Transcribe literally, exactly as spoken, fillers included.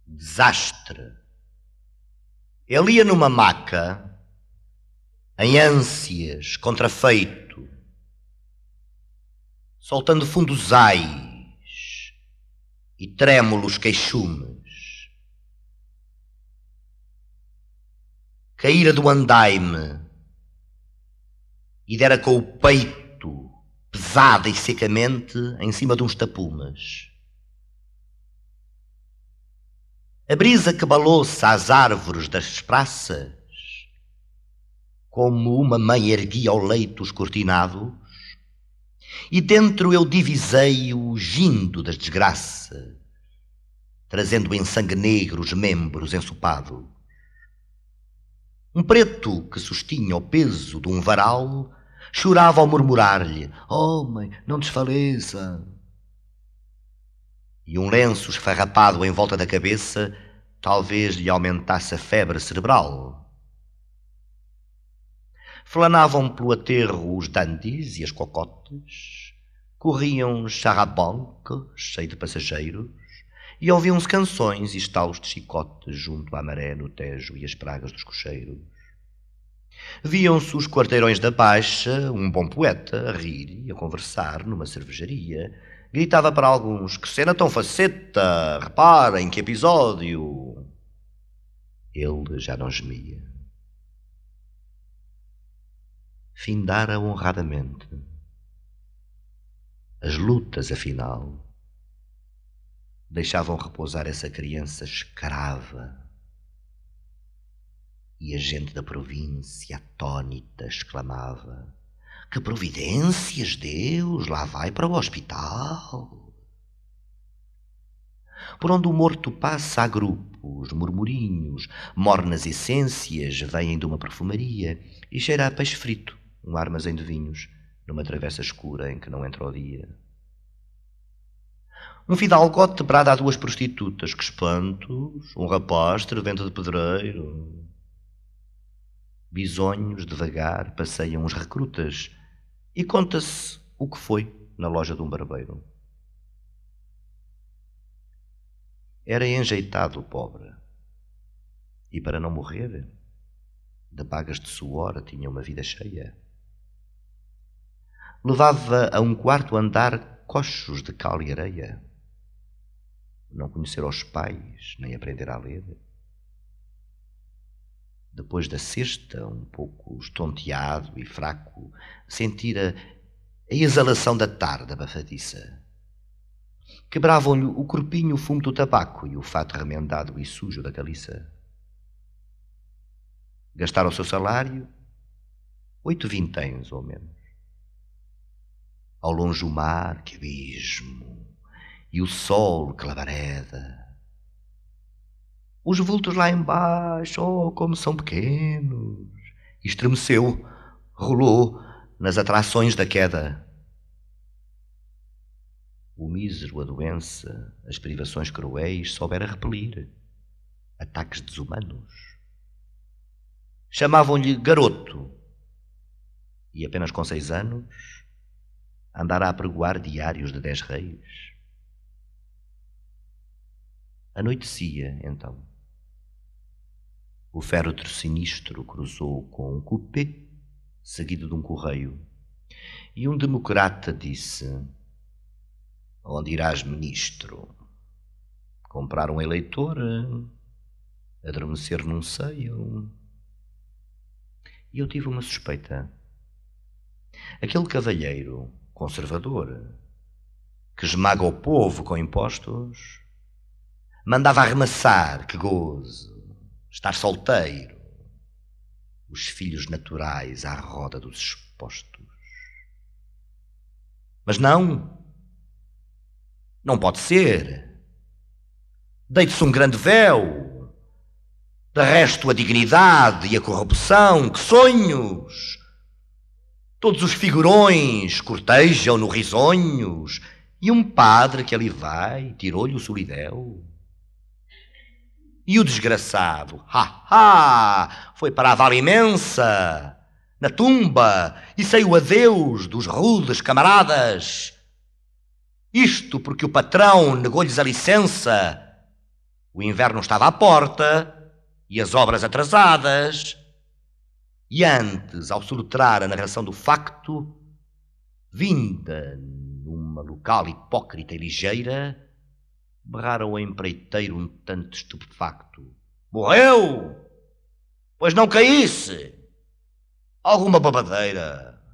Desastre. Ele ia numa maca, em ânsias, contrafeito, soltando fundos ais e trémulos queixumes. Caíra do andaime e dera com o peito, pesada e secamente, em cima de uns tapumes. A brisa que balou-se às árvores das praças, como uma mãe erguia ao leito os cortinados, e dentro eu divisei o gindo das desgraças, trazendo em sangue negro os membros ensopados. Um preto que sustinha o peso de um varal chorava ao murmurar-lhe: "Homem, não desfaleça." E um lenço esfarrapado em volta da cabeça talvez lhe aumentasse a febre cerebral. Flanavam pelo aterro os dandys e as cocotes, corriam charrabanque, cheio de passageiros, e ouviam-se canções e estalos de chicotes junto à maré no Tejo e as pragas dos cocheiros. Viam-se os quarteirões da Baixa, um bom poeta, a rir e a conversar numa cervejaria. Gritava para alguns: "Que cena tão faceta! Reparem, que episódio!" Ele já não gemia. Findara honradamente. As lutas, afinal, deixavam repousar essa criança escrava. E a gente da província, atônita, exclamava: "Que providências, Deus! Lá vai para o hospital." Por onde o morto passa há grupos, murmurinhos, mornas essências vêm de uma perfumaria e cheira a peixe frito, um armazém de vinhos, numa travessa escura em que não entra o dia. Um fidalgote brada a duas prostitutas: "Que espantos! Um rapaz servente de pedreiro." Bisonhos devagar passeiam os recrutas e conta-se o que foi na loja de um barbeiro. Era enjeitado o pobre, e para não morrer, de bagas de suor tinha uma vida cheia. Levava a um quarto andar cochos de cal e areia. Não conhecera os pais, nem aprender a ler. Depois da cesta, um pouco estonteado e fraco, sentira a exalação da tarde abafadiça. Quebravam-lhe o corpinho o fumo do tabaco e o fato remendado e sujo da caliça. Gastara o seu salário, oito vinténs ou menos. Ao longe o mar, que abismo, e o sol, que labareda. Os vultos lá embaixo, oh, como são pequenos. Estremeceu, rolou nas atrações da queda. O mísero, a doença, as privações cruéis soubera repelir ataques desumanos. Chamavam-lhe garoto, e apenas com seis anos andara a pregoar diários de dez reis. Anoitecia, então. O féretro sinistro cruzou com um cupê, seguido de um correio, e um democrata disse: "Onde irás, ministro? Comprar um eleitor? Adormecer num seio?" E eu tive uma suspeita. Aquele cavalheiro conservador, que esmaga o povo com impostos, mandava arremessar, que gozo, estar solteiro, os filhos naturais à roda dos expostos. Mas não, não pode ser. Deite-se um grande véu, de resto a dignidade e a corrupção, que sonhos! Todos os figurões cortejam-no risonhos, e um padre que ali vai tirou-lhe o solidéu. E o desgraçado, ha, ha, foi para a vala imensa, na tumba, e saiu a Deus dos rudes camaradas. Isto porque o patrão negou-lhes a licença. O inverno estava à porta e as obras atrasadas. E antes, ao soletrar a narração do facto, vinda numa local hipócrita e ligeira, berraram o empreiteiro um tanto estupefacto: Morreu? Pois não caísse? Alguma babadeira?